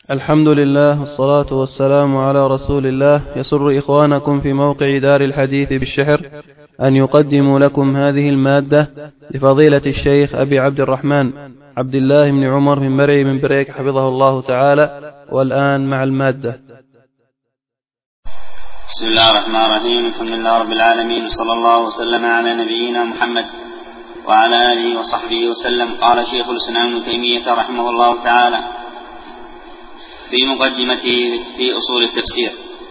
الحمد لله والصلاة والسلام على رسول الله. يسر إخوانكم في موقع دار الحديث بالشحر أن يقدموا لكم هذه المادة لفضيلة الشيخ أبي عبد الرحمن عبد الله بن عمر بن مرعي من بريك حفظه الله تعالى. والآن مع المادة. بسم الله الرحمن الرحيم. الحمد لله رب العالمين، وصلى الله وسلم على نبينا محمد وعلى آله وصحبه وسلم. قال شيخ الإسلام ابن تيمية رحمه الله تعالى في مقدمته في أصول التفسير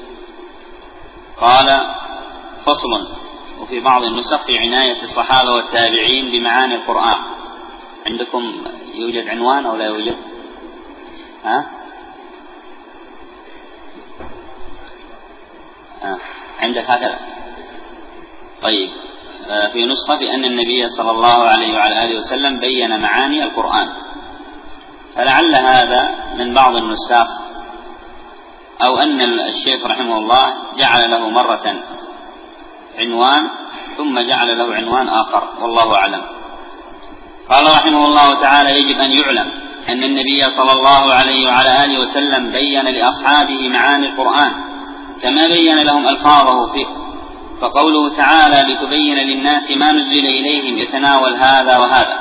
قال: فصل. وفي بعض النسخ في عناية الصحابة والتابعين بمعاني القرآن. عندكم يوجد عنوان أو لا يوجد؟ عندك هكذا؟ طيب. في نسخة بأن النبي صلى الله عليه وعلى آله وسلم بين معاني القرآن، فلعل هذا من بعض النساخ، أو أن الشيخ رحمه الله جعل له مرة عنوان ثم جعل له عنوان آخر، والله أعلم. قال رحمه الله تعالى: يجب أن يعلم أن النبي صلى الله عليه وعلى آله وسلم بين لأصحابه معاني القرآن كما بين لهم ألفاظه فيه، فقوله تعالى: لتبين للناس ما نزل إليهم يتناول هذا وهذا.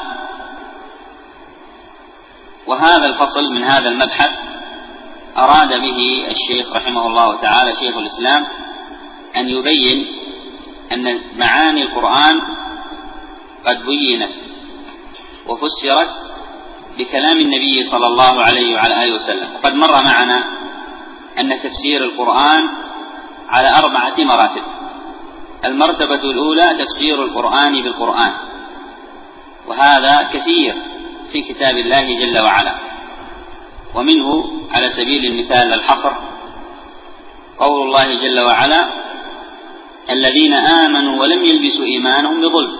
وهذا الفصل من هذا المبحث أراد به الشيخ رحمه الله تعالى شيخ الإسلام أن يبين أن معاني القرآن قد بينت وفسرت بكلام النبي صلى الله عليه وعلى آله وسلم. وقد مر معنا أن تفسير القرآن على 4 مراتب. المرتبة الأولى تفسير القرآن بالقرآن، وهذا كثير في كتاب الله جل وعلا، ومنه على سبيل المثال الحصر قول الله جل وعلا: الذين آمنوا ولم يلبسوا إيمانهم بظلم.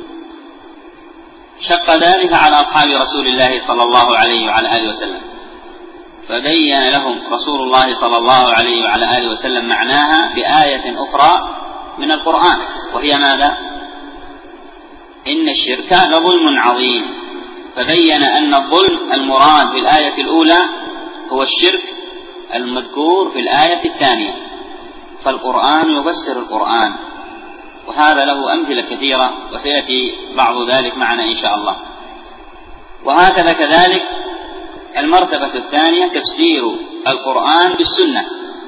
شق ذلك على أصحاب رسول الله صلى الله عليه وعلى آله وسلم، فبين لهم رسول الله صلى الله عليه وعلى آله وسلم معناها بآية أخرى من القرآن، وهي ماذا؟ إن الشرك لظلم عظيم. فبين أن الظلم المراد في الآية الأولى هو الشرك المذكور في الآية الثانية، فالقرآن يفسر القرآن، وهذا له أمثلة كثيرة وسيأتي بعض ذلك معنا إن شاء الله. وهكذا كذلك المرتبة الثانية تفسير القرآن بالسنة،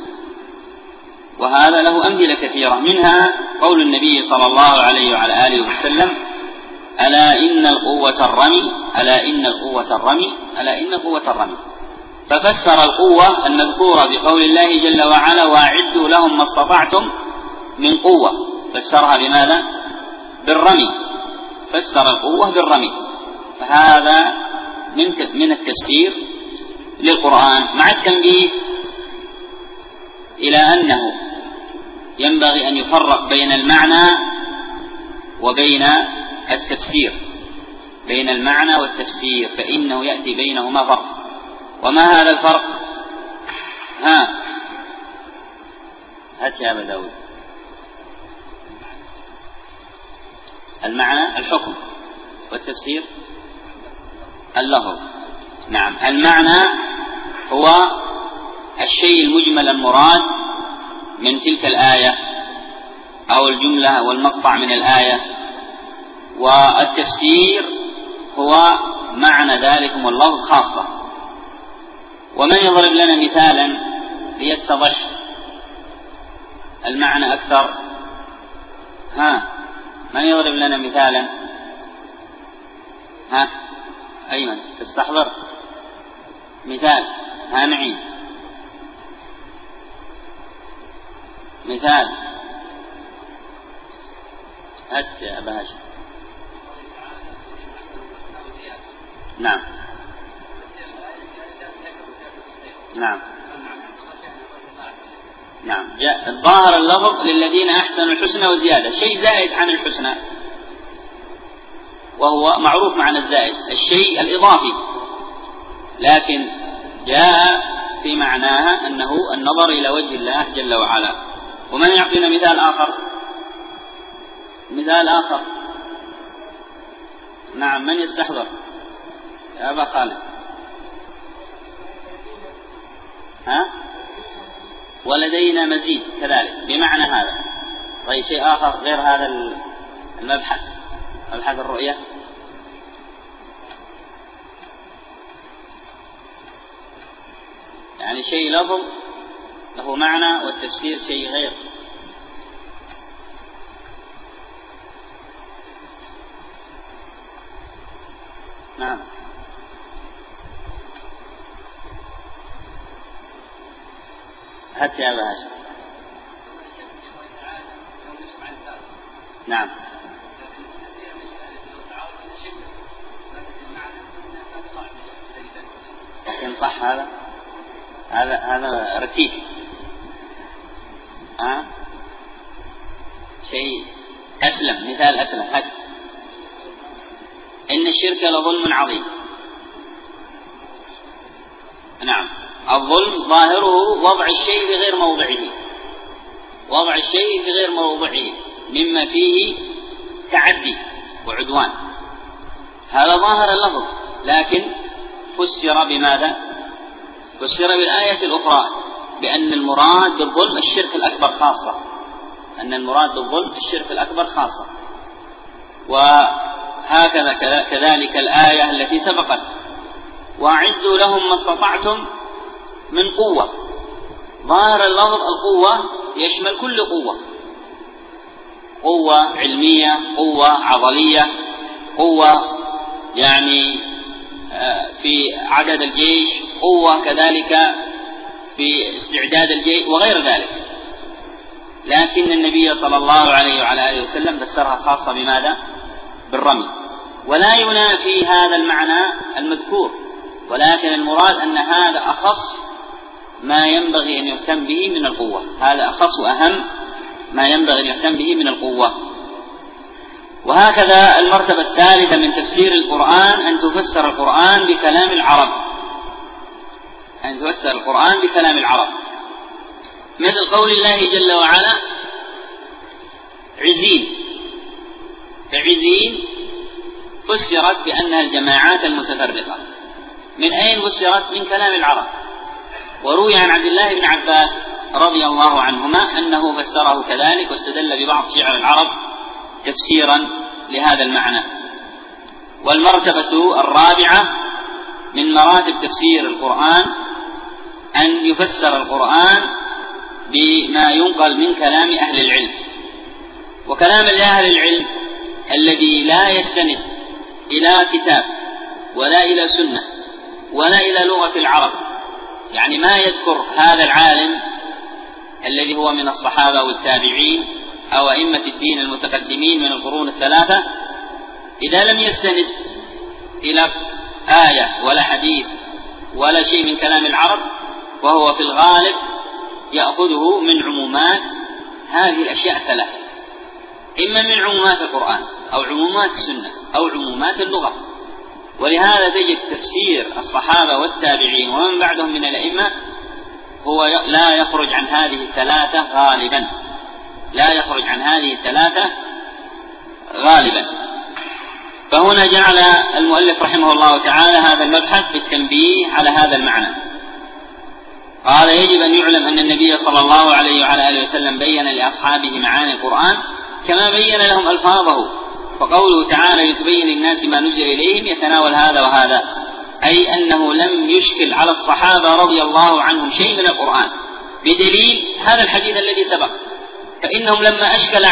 وهذا له أمثلة كثيرة، منها قول النبي صلى الله عليه وعلى آله وسلم: ألا إن القوة الرمي، ألا إن القوة الرمي، ألا إن القوة الرمي. ففسر القوة المذكورة بقول الله جل وعلا: وأعدوا لهم ما استطعتم من قوة، فسرها بماذا؟ بالرمي، فسر القوة بالرمي. فهذا من التفسير للقرآن، مع التنبيه إلى أنه ينبغي أن يفرق بين المعنى وبين التفسير، بين المعنى والتفسير، فإنه يأتي بينهما فرق. وما هذا الفرق؟ هات يا أبا داود. المعنى الحكم، والتفسير اللفظ. نعم، المعنى هو الشيء المجمل المراد من تلك الآية أو الجملة والمقطع من الآية، والتفسير هو معنى ذلك واللفظ خاصة. ومن يضرب لنا مثالا ليتضح المعنى أكثر؟ من يضرب لنا مثالا؟ أيمن تستحضر مثال؟ معي مثال. هات يا أبا هاشم. نعم نعم نعم. جاء الظاهر اللفظ للذين أحسنوا الحسنى وزيادة، شيء زائد عن الحسنى، وهو معروف معنى الزائد الشيء الإضافي، لكن جاء في معناها أنه النظر إلى وجه الله جل وعلا. ومن يعطينا مثال آخر؟ مثال آخر. نعم، من يستحضر؟ يا أبا خالد. ولدينا مزيد كذلك بمعنى هذا. طيب شيء آخر غير هذا المبحث، مبحث الرؤية؟ يعني شيء لفظ له معنى والتفسير شيء غير. نعم. حتى يا بهاش. نعم. لكن صح هذا رتيب. شيء أسلم، مثال أسلم هذا. إن الشرك لظلم عظيم. نعم. الظلم ظاهره وضع الشيء في غير موضعه، وضع الشيء في غير موضعه مما فيه تعدي وعدوان، هذا ظاهر اللفظ. لكن فسر بماذا؟ فسر بالآية الأخرى بأن المراد بالظلم الشرك الأكبر خاصة، أن المراد بالظلم الشرك الأكبر خاصة. وهكذا كذلك الآية التي سبقت: وأعدوا لهم ما استطعتم من قوة. ظاهر اللفظ القوة يشمل كل قوة، قوة علمية، قوة عضلية، قوة يعني في عدد الجيش، قوة كذلك في استعداد الجيش وغير ذلك. لكن النبي صلى الله عليه وعلى آله وسلم فسرها خاصة بماذا؟ بالرمي. ولا ينافي هذا المعنى المذكور، ولكن المراد أن هذا أخص ما ينبغي أن يهتم به من القوة، هذا أخص وأهم ما ينبغي أن يهتم به من القوة. وهكذا المرتبة الثالثة من تفسير القرآن أن تفسر القرآن بكلام العرب، أن تفسر القرآن بكلام العرب، مثل قول الله جل وعلا: عزين. فعزين فسرت بأنها الجماعات المتفرقة. من أين فسرت؟ من كلام العرب. وروي عن عبد الله بن عباس رضي الله عنهما أنه فسره كذلك، واستدل ببعض شعر العرب تفسيرا لهذا المعنى. والمرتبة الرابعة من مراتب تفسير القرآن أن يفسر القرآن بما ينقل من كلام أهل العلم. وكلام أهل العلم الذي لا يستند إلى كتاب ولا إلى سنة ولا إلى لغة العرب، يعني ما يذكر هذا العالم الذي هو من الصحابة والتابعين أو أئمة الدين المتقدمين من القرون الثلاثة، إذا لم يستند إلى آية ولا حديث ولا شيء من كلام العرب، وهو في الغالب يأخذه من عمومات هذه الأشياء الثلاثة، إما من عمومات القرآن أو عمومات السنة أو عمومات اللغة. ولهذا تجد تفسير الصحابة والتابعين ومن بعدهم من الأئمة هو لا يخرج عن هذه الثلاثة غالبا، لا يخرج عن هذه الثلاثة غالبا. فهنا جعل المؤلف رحمه الله تعالى هذا المبحث بالتنبيه على هذا المعنى. قال: يجب أن يعلم أن النبي صلى الله عليه وعلى آله وسلم بين لأصحابه معاني القرآن كما بين لهم ألفاظه. فقوله تعالى: لتبين الناس ما نزل إليهم يتناول هذا وهذا، أي أنه لم يشكل على الصحابة رضي الله عنهم شيء من القرآن، بدليل هذا الحديث الذي سبق. فإنهم لما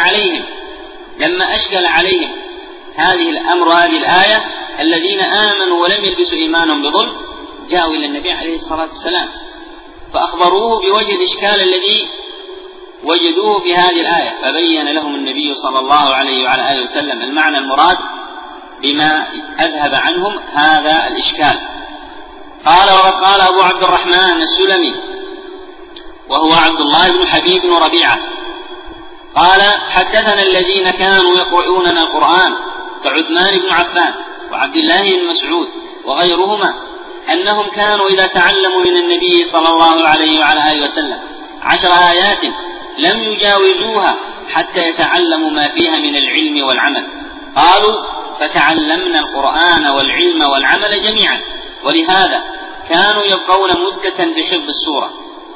أشكل عليهم هذه الأمر وهذه الآية: الذين آمنوا ولم يلبسوا إيمانهم بظلم، جاءوا إلى النبي عليه الصلاة والسلام فأخبروه بوجه الإشكال الذي وجدوه في هذه الآية، فبين لهم النبي صلى الله عليه وعلى آله وسلم المعنى المراد بما أذهب عنهم هذا الإشكال. قال أبو عبد الرحمن السلمي وهو عبد الله بن حبيب بن ربيعة قال: حدثنا الذين كانوا يقرؤوننا القرآن كعثمان بن عفان وعبد الله بن مسعود وغيرهما أنهم كانوا إذا تعلموا من النبي صلى الله عليه وعلى آله وسلم 10 آيات لم يجاوزوها حتى يتعلموا ما فيها من العلم والعمل. قالوا: فتعلمنا القرآن والعلم والعمل جميعا، ولهذا كانوا يبقون مدة بحفظ السورة.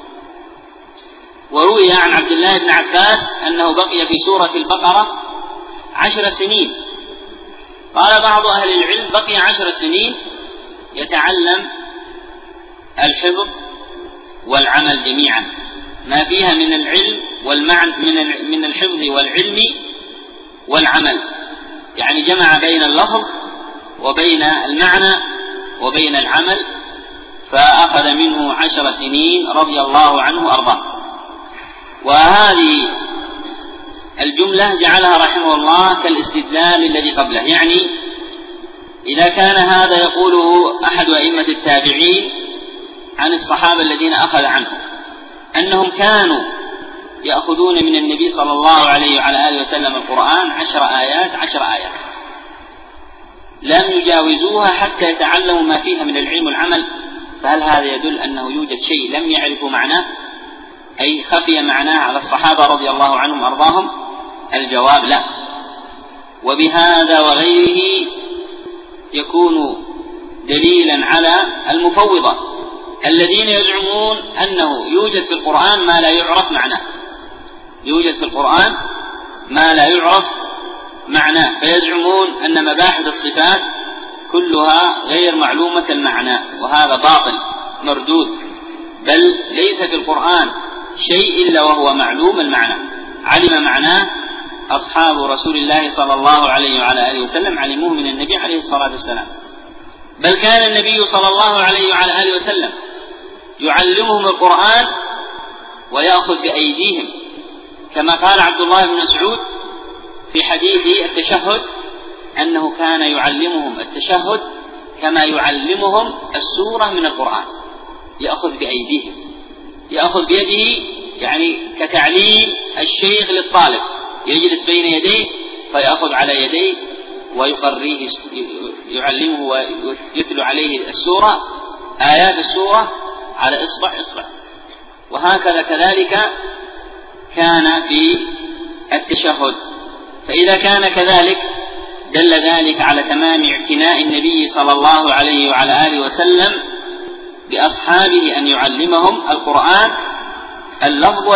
وروي عن عبد الله بن عباس أنه بقي في سورة البقرة 10 سنين. قال بعض أهل العلم بقي 10 سنين يتعلم الحفظ والعمل جميعا، ما فيها من العلم من الحفظ والعلم والعمل، يعني جمع بين اللفظ وبين المعنى وبين العمل، فأخذ منه 10 سنين رضي الله عنه أرضاه. وهذه الجملة جعلها رحمه الله كالاستدلال الذي قبله، يعني إذا كان هذا يقوله أحد أئمة التابعين عن الصحابة الذين أخذ عنهم أنهم كانوا يأخذون من النبي صلى الله عليه وعلى آله وسلم القرآن 10 آيات لم يجاوزوها حتى يتعلموا ما فيها من العلم والعمل، فهل هذا يدل أنه يوجد شيء لم يعرفوا معناه، أي خفي معناه على الصحابة رضي الله عنهم وأرضاهم؟ الجواب لا. وبهذا وغيره يكون دليلا على المفوضة الذين يزعمون أنه يوجد في القرآن ما لا يعرف معناه، يوجد في القرآن ما لا يعرف معناه، فيزعمون أن مباحث الصفات كلها غير معلومة المعنى، وهذا باطل مردود، بل ليس في القرآن شيء إلا وهو معلوم المعنى، علم معناه أصحاب رسول الله صلى الله عليه وعلى آله وسلم، علموه من النبي عليه الصلاة والسلام، بل كان النبي صلى الله عليه وعلى آله وسلم يعلمهم القرآن ويأخذ بأيديهم، كما قال عبد الله بن مسعود في حديث التشهد أنه كان يعلمهم التشهد كما يعلمهم السورة من القرآن، يأخذ بأيديهم، يأخذ بيده يعني كتعليم الشيخ للطالب، يجلس بين يديه فيأخذ على يديه ويقريه، يعلمه ويتلو عليه السورة، آيات السورة على إصبع. وهكذا كذلك كان في التشهد. فإذا كان كذلك دل ذلك على تمام اعتناء النبي صلى الله عليه وعلى آله وسلم بأصحابه أن يعلمهم القرآن اللفظ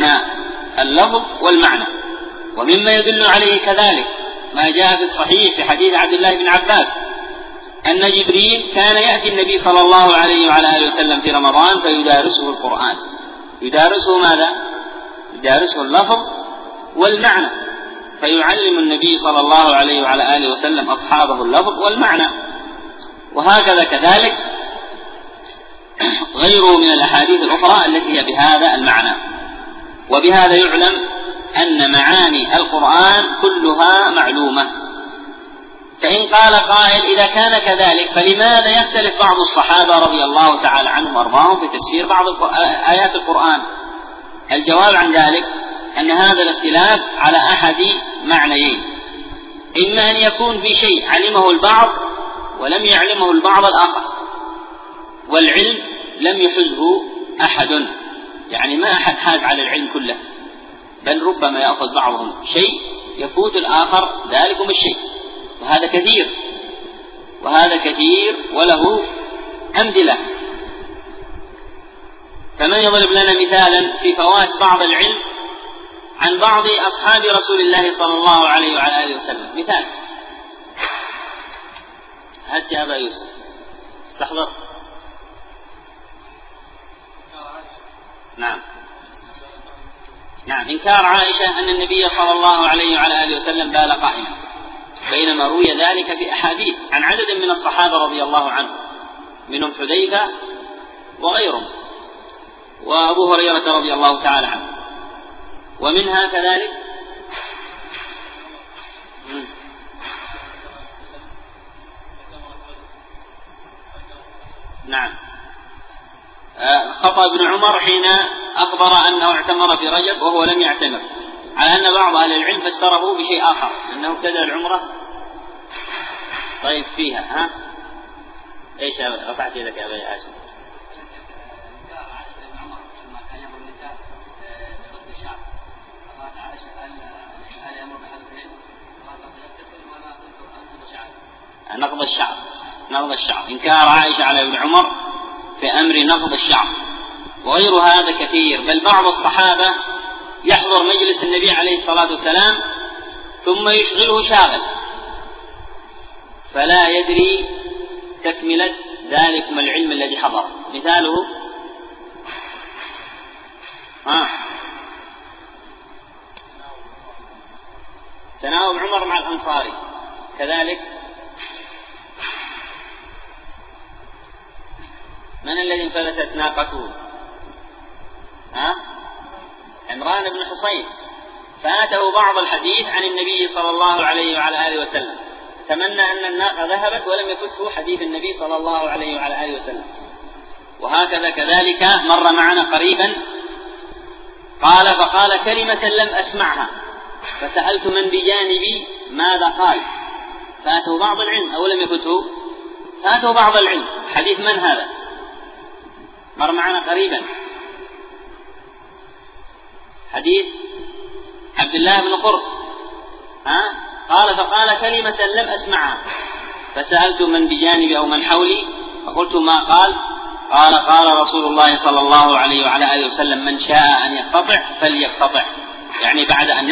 والمعنى. ومما يدل عليه كذلك ما جاء في الصحيح في حديث عبد الله بن عباس أن جبريل كان يأتي النبي صلى الله عليه وعلى آله وسلم في رمضان فيدارسه القرآن. يدارسه ماذا؟ يدارسه اللفظ والمعنى، فيعلم النبي صلى الله عليه وعلى آله وسلم أصحابه اللفظ والمعنى. وهكذا كذلك غيره من الأحاديث الأخرى التي هي بهذا المعنى. وبهذا يعلم أن معاني القرآن كلها معلومة. فإن قال قائل إذا كان كذلك فلماذا يختلف بعض الصحابة رضي الله تعالى عنهم وأرضاهم في تفسير بعض آيات القرآن؟ الجواب عن ذلك أن هذا الاختلاف على أحد معنيين: إما أن يكون في شيء علمه البعض ولم يعلمه البعض الآخر، والعلم لم يحزه أحد، يعني ما أحد حاز على العلم كله، بل ربما يأخذ بعضهم شيء يفوت الآخر ذلكم الشيء، وهذا كثير وله أمثلة. فمن يضرب لنا مثالا في فوات بعض العلم عن بعض أصحاب رسول الله صلى الله عليه وعلى آله وسلم؟ مثال، هات يا أبا يوسف استحضر. نعم إنكار عائشة أن النبي صلى الله عليه وعلى آله وسلم بال قائما، بينما روي ذلك في أحاديث عن عدد من الصحابة رضي الله عنهم، منهم حذيفة وغيرهم وأبو هريرة رضي الله تعالى عنه. ومنها كذلك خطأ ابن عمر حين أخبر أنه اعتمر في رجب وهو لم يعتمر، على أن بعض أهل العلم فسره بشيء آخر، أنه ابتدأ العمرة. طيب فيها إيش رفعت يدك يا أبي هاشم؟ نقض الشعر. إنكار عائشة على ابن عمر في أمر نقض الشعر، وغير هذا كثير. بل بعض الصحابة يحضر مجلس النبي عليه الصلاة والسلام ثم يشغله شاغل فلا يدري تكملة ذلكم العلم الذي حضر. مثاله تناوب عمر مع الأنصاري، كذلك من الذي انفلتت ناقته؟ عمران بن حصين، فاته بعض الحديث عن النبي صلى الله عليه وعلى آله وسلم، تمنى أن الناقة ذهبت ولم يفته حديث النبي صلى الله عليه وعلى آله وسلم. وهكذا كذلك مر معنا قريبا فقال كلمة لم أسمعها فسألت من بجانبي ماذا قال، فاته بعض العلم أو لم يفته، فاته بعض العلم. حديث من هذا؟ مر معنا قريبا، حديث عبد الله بن قرط. فقال كلمة لم أسمعها فسألت من بجانبي أو من حولي فقلت ما قال؟ قال رسول الله صلى الله عليه وعلى آله وسلم من شاء أن يقتطع فليقتطع، يعني بعد أن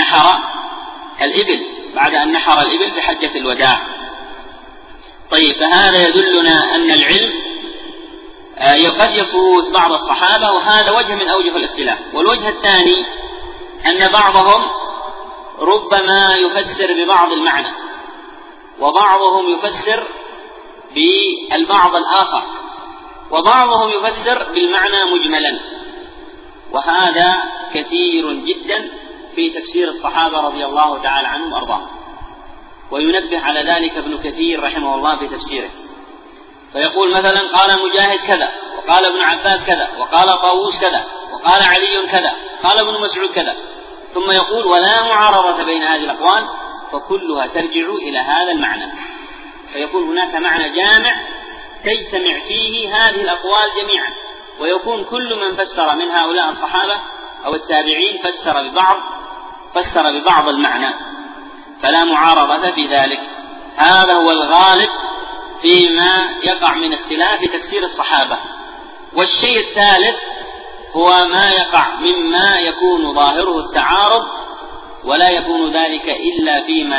نحر الإبل في حجة الوداع. طيب، فهذا يدلنا أن العلم قد يفوت بعض الصحابة، وهذا وجه من أوجه الاختلاف. والوجه الثاني أن بعضهم ربما يفسر ببعض المعنى، وبعضهم يفسر بالبعض الآخر، وبعضهم يفسر بالمعنى مجملا، وهذا كثير جدا في تفسير الصحابة رضي الله تعالى عنهم وأرضاهم. وينبه على ذلك ابن كثير رحمه الله في تفسيره، فيقول مثلا قال مجاهد كذا، وقال ابن عباس كذا، وقال طاووس كذا، وقال علي كذا، قال ابن مسعود كذا، ثم يقول ولا معارضة بين هذه الأقوال فكلها ترجع إلى هذا المعنى. فيكون هناك معنى جامع تجتمع فيه هذه الأقوال جميعا، ويكون كل من فسر من هؤلاء الصحابة أو التابعين فسر ببعض المعنى، فلا معارضة في ذلك. هذا هو الغالب فيما يقع من اختلاف في تفسير الصحابة. والشيء الثالث هو ما يقع مما يكون ظاهره التعارض، ولا يكون ذلك إلا فيما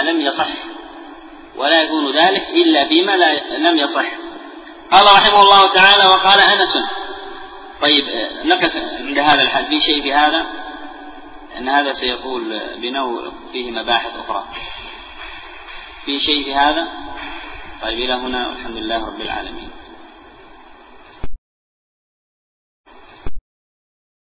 لم يصح. قال رحمه الله تعالى وقال أنس. طيب، نقف عند هذا الحد. في شيء في هذا أن هذا سيقول بنو فيه مباحث أخرى، في شيء في هذا. طيب، إلى هنا والحمد لله رب العالمين.